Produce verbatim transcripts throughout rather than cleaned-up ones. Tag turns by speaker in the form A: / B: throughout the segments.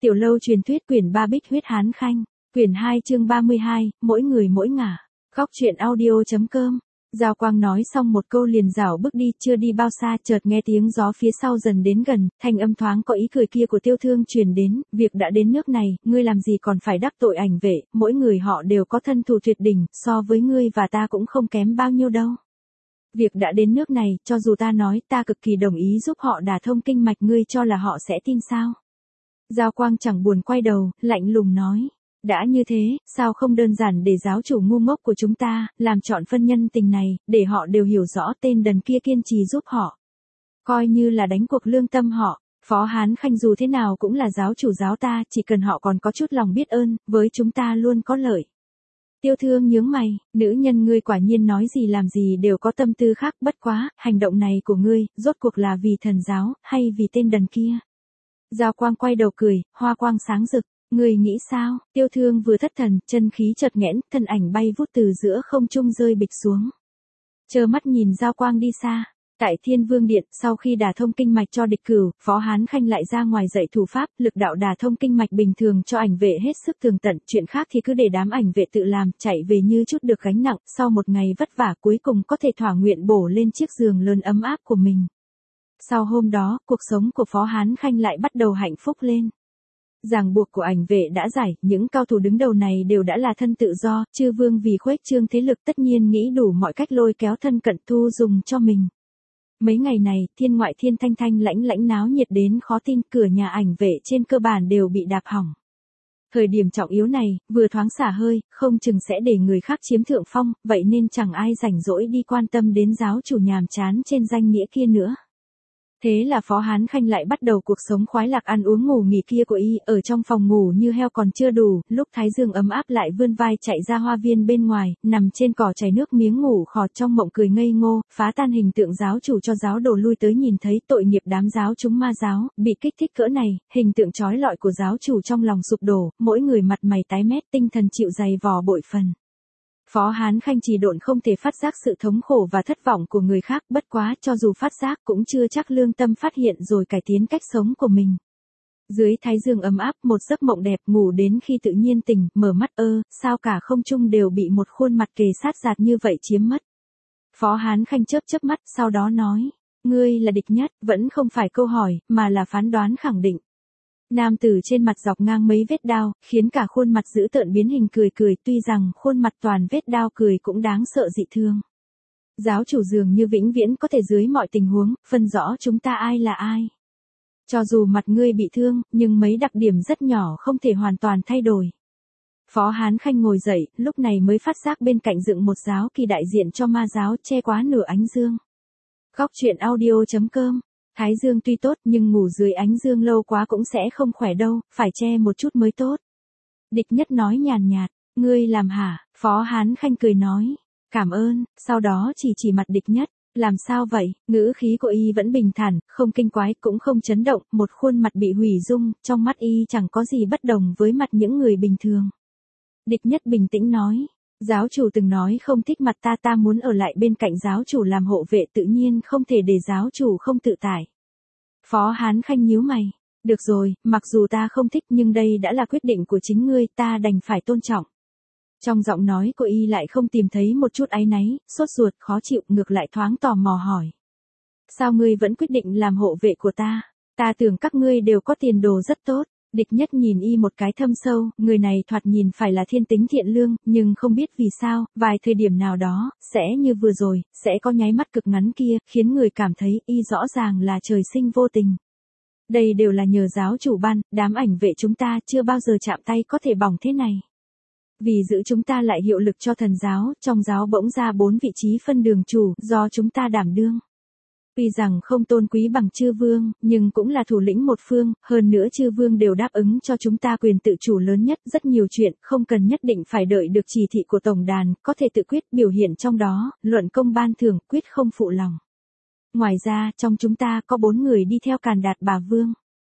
A: Tiểu lâu truyền thuyết quyển ba Bích huyết hán khanh, quyển hai chương ba mươi hai, mỗi người mỗi ngả. Góc truyện audio.com. Giao Quang nói xong một câu liền rảo bước đi, chưa đi bao xa chợt nghe tiếng gió phía sau dần đến gần, thanh âm thoáng có ý cười kia của Tiêu Thương truyền đến, việc đã đến nước này, ngươi làm gì còn phải đắc tội ảnh vệ, mỗi người họ đều có thân thù tuyệt đỉnh, so với ngươi và ta cũng không kém bao nhiêu đâu. Việc đã đến nước này, cho dù ta nói ta cực kỳ đồng ý giúp họ đả thông kinh mạch, ngươi cho là họ sẽ tin sao? Giao Quang chẳng buồn quay đầu, lạnh lùng nói. Đã như thế, sao không đơn giản để giáo chủ ngu ngốc của chúng ta, làm chọn phân nhân tình này, để họ đều hiểu rõ tên đần kia kiên trì giúp họ. Coi như là đánh cuộc lương tâm họ, Phó Hán Khanh dù thế nào cũng là giáo chủ giáo ta, chỉ cần họ còn có chút lòng biết ơn, với chúng ta luôn có lợi. Tiêu Thương nhướng mày, nữ nhân ngươi quả nhiên nói gì làm gì đều có tâm tư khác, bất quá, hành động này của ngươi, rốt cuộc là vì thần giáo, hay vì tên đần kia? Giao Quang quay đầu cười, hoa quang sáng rực. Người nghĩ sao? Tiêu Thương vừa thất thần, chân khí chợt nghẽn, thân ảnh bay vút từ giữa không trung rơi bịch xuống. Chơ mắt nhìn Giao Quang đi xa. Tại Thiên Vương Điện, sau khi đả thông kinh mạch cho địch cửu, Phó Hán Khanh lại ra ngoài dạy thủ pháp, lực đạo đả thông kinh mạch bình thường cho ảnh vệ hết sức tường tận, chuyện khác thì cứ để đám ảnh vệ tự làm, chạy về như chút được gánh nặng, sau một ngày vất vả cuối cùng có thể thỏa nguyện bổ lên chiếc giường lớn ấm áp của mình. Sau hôm đó, cuộc sống của Phó Hán Khanh lại bắt đầu hạnh phúc lên. Ràng buộc của ảnh vệ đã giải, những cao thủ đứng đầu này đều đã là thân tự do, chư vương vì khuếch trương thế lực tất nhiên nghĩ đủ mọi cách lôi kéo thân cận thu dùng cho mình. Mấy ngày này, thiên ngoại thiên thanh thanh lãnh lãnh náo nhiệt đến khó tin, cửa nhà ảnh vệ trên cơ bản đều bị đạp hỏng. Thời điểm trọng yếu này, vừa thoáng xả hơi, không chừng sẽ để người khác chiếm thượng phong, vậy nên chẳng ai rảnh rỗi đi quan tâm đến giáo chủ nhàm chán trên danh nghĩa kia nữa. Thế là Phó Hán Khanh lại bắt đầu cuộc sống khoái lạc ăn uống ngủ nghỉ kia của y, ở trong phòng ngủ như heo còn chưa đủ, lúc thái dương ấm áp lại vươn vai chạy ra hoa viên bên ngoài, nằm trên cỏ chảy nước miếng ngủ khò trong mộng cười ngây ngô, phá tan hình tượng giáo chủ cho giáo đồ lui tới nhìn thấy tội nghiệp đám giáo chúng ma giáo, bị kích thích cỡ này, hình tượng trói lọi của giáo chủ trong lòng sụp đổ, mỗi người mặt mày tái mét, tinh thần chịu dày vò bội phần. Phó Hán Khanh trì độn không thể phát giác sự thống khổ và thất vọng của người khác, bất quá cho dù phát giác cũng chưa chắc lương tâm phát hiện rồi cải tiến cách sống của mình. Dưới thái dương ấm áp, một giấc mộng đẹp, ngủ đến khi tự nhiên tỉnh, mở mắt ơ, sao cả không trung đều bị một khuôn mặt kề sát giạt như vậy chiếm mất. Phó Hán Khanh chớp chớp mắt, sau đó nói, ngươi là địch nhất, vẫn không phải câu hỏi, mà là phán đoán khẳng định. Nam tử trên mặt dọc ngang mấy vết đao, khiến cả khuôn mặt dữ tợn biến hình cười cười, tuy rằng khuôn mặt toàn vết đao cười cũng đáng sợ dị thương. Giáo chủ dường như vĩnh viễn có thể dưới mọi tình huống, phân rõ chúng ta ai là ai. Cho dù mặt ngươi bị thương, nhưng mấy đặc điểm rất nhỏ không thể hoàn toàn thay đổi. Phó Hán Khanh ngồi dậy, lúc này mới phát giác bên cạnh dựng một giáo kỳ đại diện cho ma giáo che quá nửa ánh dương. Góc truyện audio.com. Thái dương tuy tốt nhưng ngủ dưới ánh dương lâu quá cũng sẽ không khỏe đâu, phải che một chút mới tốt. Địch nhất nói nhàn nhạt, ngươi làm hả? Phó Hán Khanh cười nói, cảm ơn, sau đó chỉ chỉ mặt địch nhất, làm sao vậy? Ngữ khí của y vẫn bình thản, không kinh quái cũng không chấn động, một khuôn mặt bị hủy dung, trong mắt y chẳng có gì bất đồng với mặt những người bình thường. Địch nhất bình tĩnh nói, giáo chủ từng nói không thích mặt ta, ta muốn ở lại bên cạnh giáo chủ làm hộ vệ, tự nhiên không thể để giáo chủ không tự tại. Phó Hán Khanh nhíu mày, được rồi, mặc dù ta không thích nhưng đây đã là quyết định của chính ngươi, ta đành phải tôn trọng. Trong giọng nói của y lại không tìm thấy một chút áy náy, sốt ruột, khó chịu, ngược lại thoáng tò mò hỏi. Sao ngươi vẫn quyết định làm hộ vệ của ta? Ta tưởng các ngươi đều có tiền đồ rất tốt. Địch nhất nhìn y một cái thâm sâu, người này thoạt nhìn phải là thiên tính thiện lương, nhưng không biết vì sao, vài thời điểm nào đó, sẽ như vừa rồi, sẽ có nháy mắt cực ngắn kia, khiến người cảm thấy y rõ ràng là trời sinh vô tình. Đây đều là nhờ giáo chủ ban, đám ảnh vệ chúng ta chưa bao giờ chạm tay có thể bỏng thế này. Vì giữ chúng ta lại hiệu lực cho thần giáo, trong giáo bỗng ra bốn vị trí phân đường chủ, do chúng ta đảm đương. Tuy rằng không tôn quý bằng chư vương, nhưng cũng là thủ lĩnh một phương, hơn nữa chư vương đều đáp ứng cho chúng ta quyền tự chủ lớn nhất, rất nhiều chuyện, không cần nhất định phải đợi được chỉ thị của tổng đàn, có thể tự quyết biểu hiện trong đó, luận công ban thưởng, quyết không phụ lòng. Ngoài ra, trong chúng ta có bốn người đi theo Càn Đạt Bà Vương.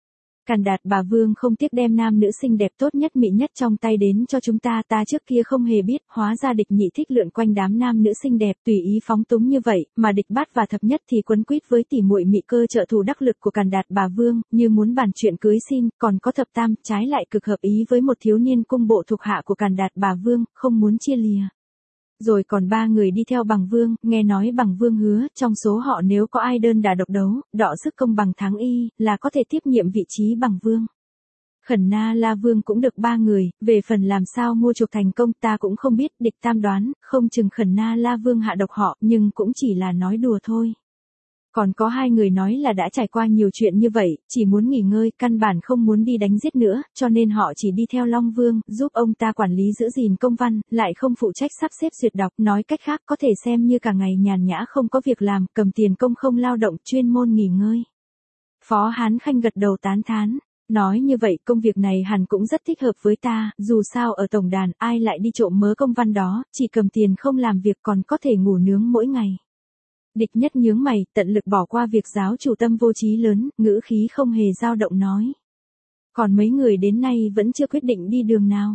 A: Càn Đạt bà Vương không tiếc đem nam nữ xinh đẹp tốt nhất mị nhất trong tay đến cho chúng ta, ta trước kia không hề biết, hóa ra địch nhị thích lượn quanh đám nam nữ xinh đẹp tùy ý phóng túng như vậy, mà địch bát và thập nhất thì quấn quýt với tỷ muội mị cơ trợ thủ đắc lực của Càn Đạt bà Vương, như muốn bàn chuyện cưới xin, còn có thập tam, trái lại cực hợp ý với một thiếu niên cung bộ thuộc hạ của Càn Đạt bà Vương, không muốn chia lìa. Rồi còn ba người đi theo Bằng Vương, nghe nói Bằng Vương hứa, trong số họ nếu có ai đơn đà độc đấu, đọ sức công bằng thắng y, là có thể tiếp nhiệm vị trí Bằng Vương. Khẩn Na La Vương cũng được ba người, về phần làm sao mua chuộc thành công ta cũng không biết, địch tam đoán, không chừng Khẩn Na La Vương hạ độc họ, nhưng cũng chỉ là nói đùa thôi. Còn có hai người nói là đã trải qua nhiều chuyện như vậy, chỉ muốn nghỉ ngơi, căn bản không muốn đi đánh giết nữa, cho nên họ chỉ đi theo Long Vương, giúp ông ta quản lý giữ gìn công văn, lại không phụ trách sắp xếp duyệt đọc, nói cách khác có thể xem như cả ngày nhàn nhã không có việc làm, cầm tiền công không lao động, chuyên môn nghỉ ngơi. Phó Hán Khanh gật đầu tán thán, nói như vậy công việc này hẳn cũng rất thích hợp với ta, dù sao ở tổng đàn ai lại đi trộm mớ công văn đó, chỉ cầm tiền không làm việc còn có thể ngủ nướng mỗi ngày. Địch nhất nhướng mày, tận lực bỏ qua việc giáo chủ tâm vô chí lớn, ngữ khí không hề dao động nói. Còn mấy người đến nay vẫn chưa quyết định đi đường nào.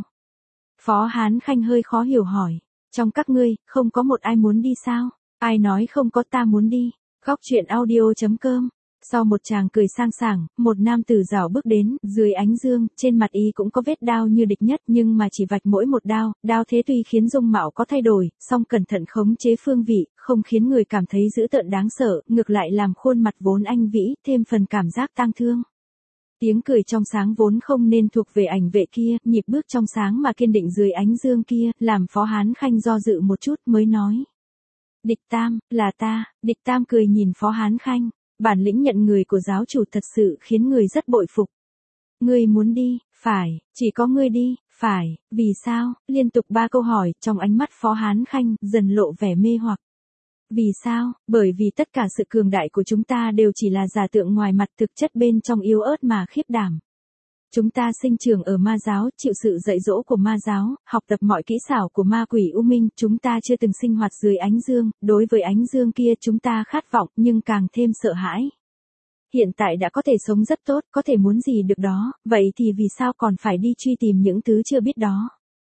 A: Phó Hán Khanh hơi khó hiểu hỏi, trong các ngươi, không có một ai muốn đi sao? Ai nói không có, ta muốn đi. Góc truyện audio chấm com. Sau một tràng cười sang sảng, một nam tử rảo bước đến, dưới ánh dương, trên mặt y cũng có vết đao như địch nhất nhưng mà chỉ vạch mỗi một đao, đao thế tuy khiến dung mạo có thay đổi, song cẩn thận khống chế phương vị, không khiến người cảm thấy dữ tợn đáng sợ, ngược lại làm khuôn mặt vốn anh vĩ, thêm phần cảm giác tang thương. Tiếng cười trong sáng vốn không nên thuộc về ảnh vệ kia, nhịp bước trong sáng mà kiên định dưới ánh dương kia, làm Phó Hán Khanh do dự một chút mới nói. Địch Tam, là ta, địch Tam cười nhìn Phó Hán Khanh. Bản lĩnh nhận người của giáo chủ thật sự khiến người rất bội phục. Ngươi muốn đi, phải, chỉ có ngươi đi, phải, vì sao? Liên tục ba câu hỏi, trong ánh mắt Phó Hán Khanh dần lộ vẻ mê hoặc. Vì sao? Bởi vì tất cả sự cường đại của chúng ta đều chỉ là giả tượng ngoài mặt, thực chất bên trong yếu ớt mà khiếp đảm. Chúng ta sinh trưởng ở ma giáo, chịu sự dạy dỗ của ma giáo, học tập mọi kỹ xảo của ma quỷ U Minh, chúng ta chưa từng sinh hoạt dưới ánh dương, đối với ánh dương kia chúng ta khát vọng nhưng càng thêm sợ hãi. Hiện tại đã có thể sống rất tốt, có thể muốn gì được đó, vậy thì vì sao còn phải đi truy tìm những thứ chưa biết đó?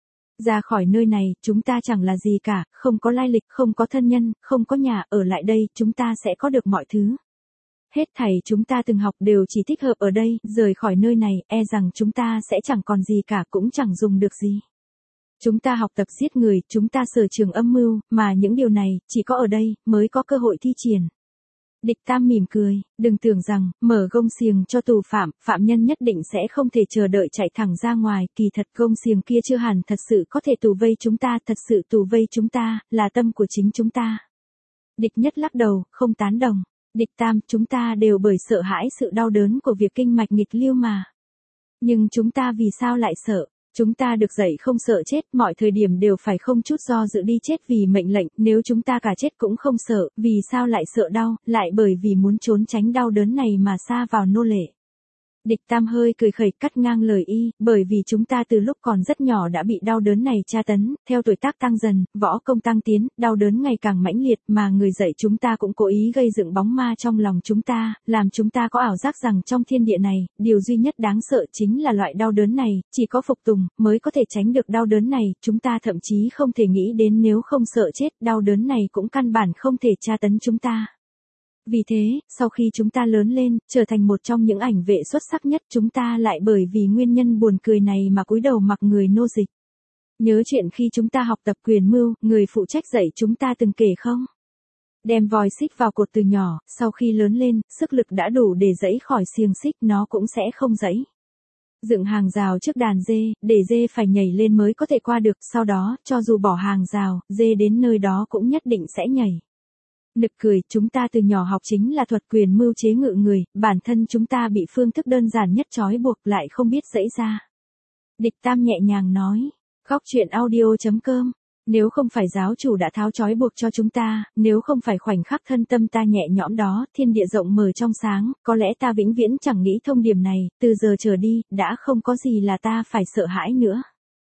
A: Ra khỏi nơi này, chúng ta chẳng là gì cả, không có lai lịch, không có thân nhân, không có nhà, ở lại đây, chúng ta sẽ có được mọi thứ. Hết thảy chúng ta từng học đều chỉ thích hợp ở đây, rời khỏi nơi này, e rằng chúng ta sẽ chẳng còn gì cả, cũng chẳng dùng được gì. Chúng ta học tập giết người, chúng ta sở trường âm mưu, mà những điều này, chỉ có ở đây, mới có cơ hội thi triển. Địch Tam mỉm cười, đừng tưởng rằng, mở gông xiềng cho tù phạm, phạm nhân nhất định sẽ không thể chờ đợi chạy thẳng ra ngoài, kỳ thật gông xiềng kia chưa hẳn thật sự có thể tù vây chúng ta, thật sự tù vây chúng ta, là tâm của chính chúng ta. Địch Nhất lắc đầu, không tán đồng. Địch Tam, chúng ta đều bởi sợ hãi sự đau đớn của việc kinh mạch nghịch lưu mà. Nhưng chúng ta vì sao lại sợ? Chúng ta được dạy không sợ chết, mọi thời điểm đều phải không chút do dự đi chết vì mệnh lệnh, nếu chúng ta cả chết cũng không sợ, vì sao lại sợ đau, lại bởi vì muốn trốn tránh đau đớn này mà sa vào nô lệ. Địch Tam hơi cười khẩy cắt ngang lời y, bởi vì chúng ta từ lúc còn rất nhỏ đã bị đau đớn này tra tấn, theo tuổi tác tăng dần, võ công tăng tiến, đau đớn ngày càng mãnh liệt mà người dạy chúng ta cũng cố ý gây dựng bóng ma trong lòng chúng ta, làm chúng ta có ảo giác rằng trong thiên địa này, điều duy nhất đáng sợ chính là loại đau đớn này, chỉ có phục tùng mới có thể tránh được đau đớn này, chúng ta thậm chí không thể nghĩ đến nếu không sợ chết, đau đớn này cũng căn bản không thể tra tấn chúng ta. Vì thế, sau khi chúng ta lớn lên, trở thành một trong những ảnh vệ xuất sắc nhất, chúng ta lại bởi vì nguyên nhân buồn cười này mà cúi đầu mặc người nô dịch. Nhớ chuyện khi chúng ta học tập quyền mưu, người phụ trách dạy chúng ta từng kể không? Đem vòi xích vào cột từ nhỏ, sau khi lớn lên, sức lực đã đủ để giãy khỏi xiềng xích, nó cũng sẽ không giãy. Dựng hàng rào trước đàn dê, để dê phải nhảy lên mới có thể qua được, sau đó, cho dù bỏ hàng rào, dê đến nơi đó cũng nhất định sẽ nhảy. Nực cười, chúng ta từ nhỏ học chính là thuật quyền mưu chế ngự người, bản thân chúng ta bị phương thức đơn giản nhất trói buộc lại không biết giãy ra. Địch Tam nhẹ nhàng nói, góc truyện audio chấm com, nếu không phải giáo chủ đã tháo trói buộc cho chúng ta, nếu không phải khoảnh khắc thân tâm ta nhẹ nhõm đó, thiên địa rộng mở trong sáng, có lẽ ta vĩnh viễn chẳng nghĩ thông điểm này, từ giờ trở đi, đã không có gì là ta phải sợ hãi nữa.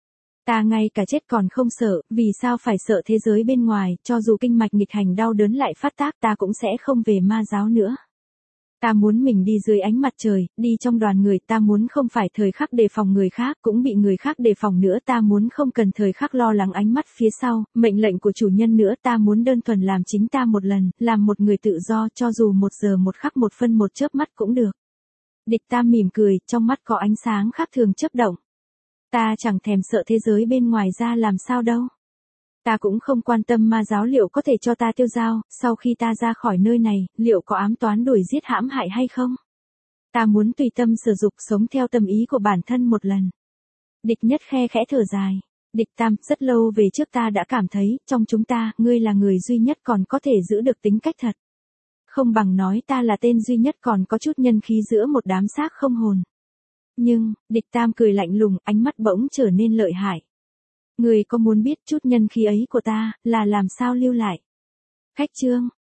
A: Ta ngay cả chết còn không sợ, vì sao phải sợ thế giới bên ngoài, cho dù kinh mạch nghịch hành đau đớn lại phát tác ta cũng sẽ không về ma giáo nữa. Ta muốn mình đi dưới ánh mặt trời, đi trong đoàn người, ta muốn không phải thời khắc đề phòng người khác, cũng bị người khác đề phòng nữa, ta muốn không cần thời khắc lo lắng ánh mắt phía sau, mệnh lệnh của chủ nhân nữa, ta muốn đơn thuần làm chính ta một lần, làm một người tự do, cho dù một giờ một khắc một phân một chớp mắt cũng được. Địch Tam mỉm cười, trong mắt có ánh sáng khác thường chớp động. Ta chẳng thèm sợ thế giới bên ngoài ra làm sao đâu. Ta cũng không quan tâm ma giáo liệu có thể cho ta tiêu dao, sau khi ta ra khỏi nơi này, liệu có ám toán đuổi giết hãm hại hay không? Ta muốn tùy tâm sử dụng, sống theo tâm ý của bản thân một lần. Địch Nhất khe khẽ thở dài. Địch Tam, rất lâu về trước ta đã cảm thấy, trong chúng ta, ngươi là người duy nhất còn có thể giữ được tính cách thật. Không bằng nói ta là tên duy nhất còn có chút nhân khí giữa một đám xác không hồn. Nhưng, Địch Tam cười lạnh lùng, ánh mắt bỗng trở nên lợi hại. Người có muốn biết chút nhân khí ấy của ta, là làm sao lưu lại? Khách trương,